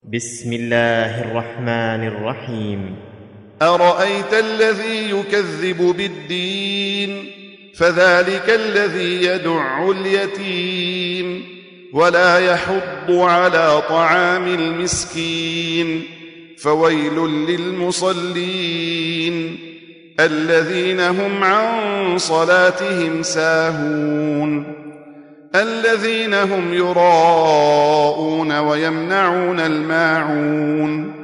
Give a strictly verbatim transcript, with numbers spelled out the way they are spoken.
بسم الله الرحمن الرحيم. أرأيت الذي يكذب بالدين فذلك الذي يدع اليتيم ولا يحض على طعام المسكين فويل للمصلين الذين هم عن صلاتهم ساهون الذين هم يراءون ويمنعون الماعون